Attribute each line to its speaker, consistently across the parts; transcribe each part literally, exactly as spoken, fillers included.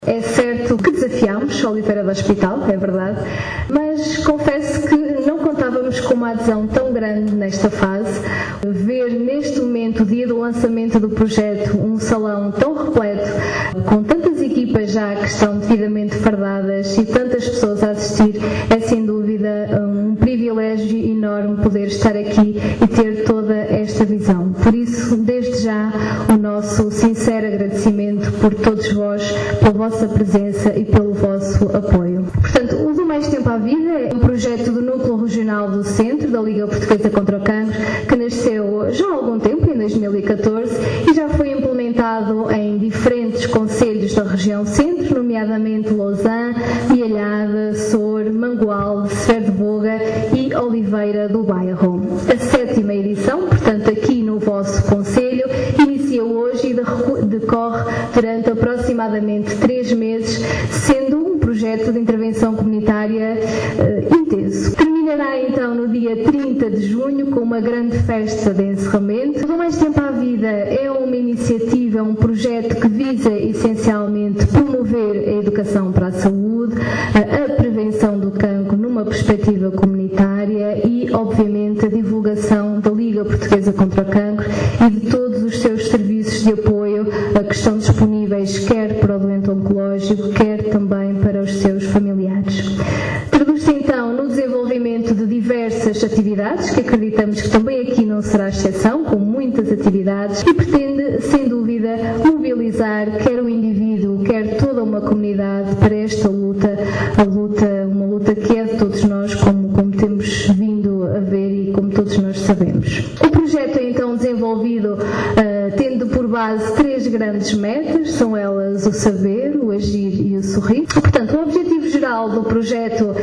Speaker 1: É certo que desafiámos a Oliveira do Hospital, é verdade, mas confesso que não contávamos com uma adesão tão grande nesta fase. Ver neste momento, o dia do lançamento do projeto, um salão tão repleto, com tantas equipas já que estão devidamente fardadas e tantas pessoas a assistir, é sem dúvida um privilégio enorme poder estar aqui e ter toda esta visão. Por isso, desde já, o nosso sincero agradecimento por todos vós, pela vossa presença e pelo vosso apoio. Portanto, o Do Mais Tempo à Vida é um projeto do Núcleo Regional do Centro, da Liga Portuguesa contra o Cancro, que nasceu já há algum tempo, em dois mil e catorze, e já foi implementado em diferentes concelhos da região centro, nomeadamente Lousã, Mialhada, Sor, Mangualde, Cefer de Boga e Oliveira do Bairro. A sétima edição, portanto aqui no vosso concelho, inicia hoje e decorre durante aproximadamente três meses, sendo um projeto de intervenção comunitária uh, intenso. Terminará então no dia trinta de junho com uma grande festa de encerramento. Do Mais Tempo à Vida é uma iniciativa, um projeto que visa essencialmente promover a educação para a saúde, a prevenção do cancro numa perspectiva comunitária e, obviamente, a divulgação da Liga Portuguesa contra o Cancro e de todos os seus serviços de apoio que estão disponíveis quer para o doente oncológico, quer também para os seus familiares. Traduz-se então no desenvolvimento de diversas atividades, que acreditamos que também aqui não será exceção, com muitas atividades, e pretende, sem dúvida, mobilizar quer o indivíduo, quer toda uma comunidade para esta luta, a luta, uma luta que é de todos nós, como, como temos vindo a ver e como todos nós sabemos. O projeto é então desenvolvido uh, tendo por base três grandes metas, são elas o saber, o agir e o sorrir. Portanto, o objetivo geral do projeto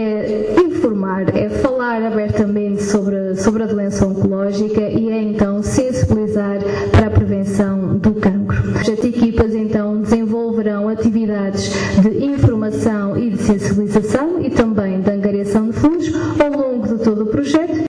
Speaker 1: é informar, é falar abertamente sobre, sobre a doença oncológica e é então sensibilizar para a prevenção do cancro. As equipas então desenvolverão atividades de informação e de sensibilização e também de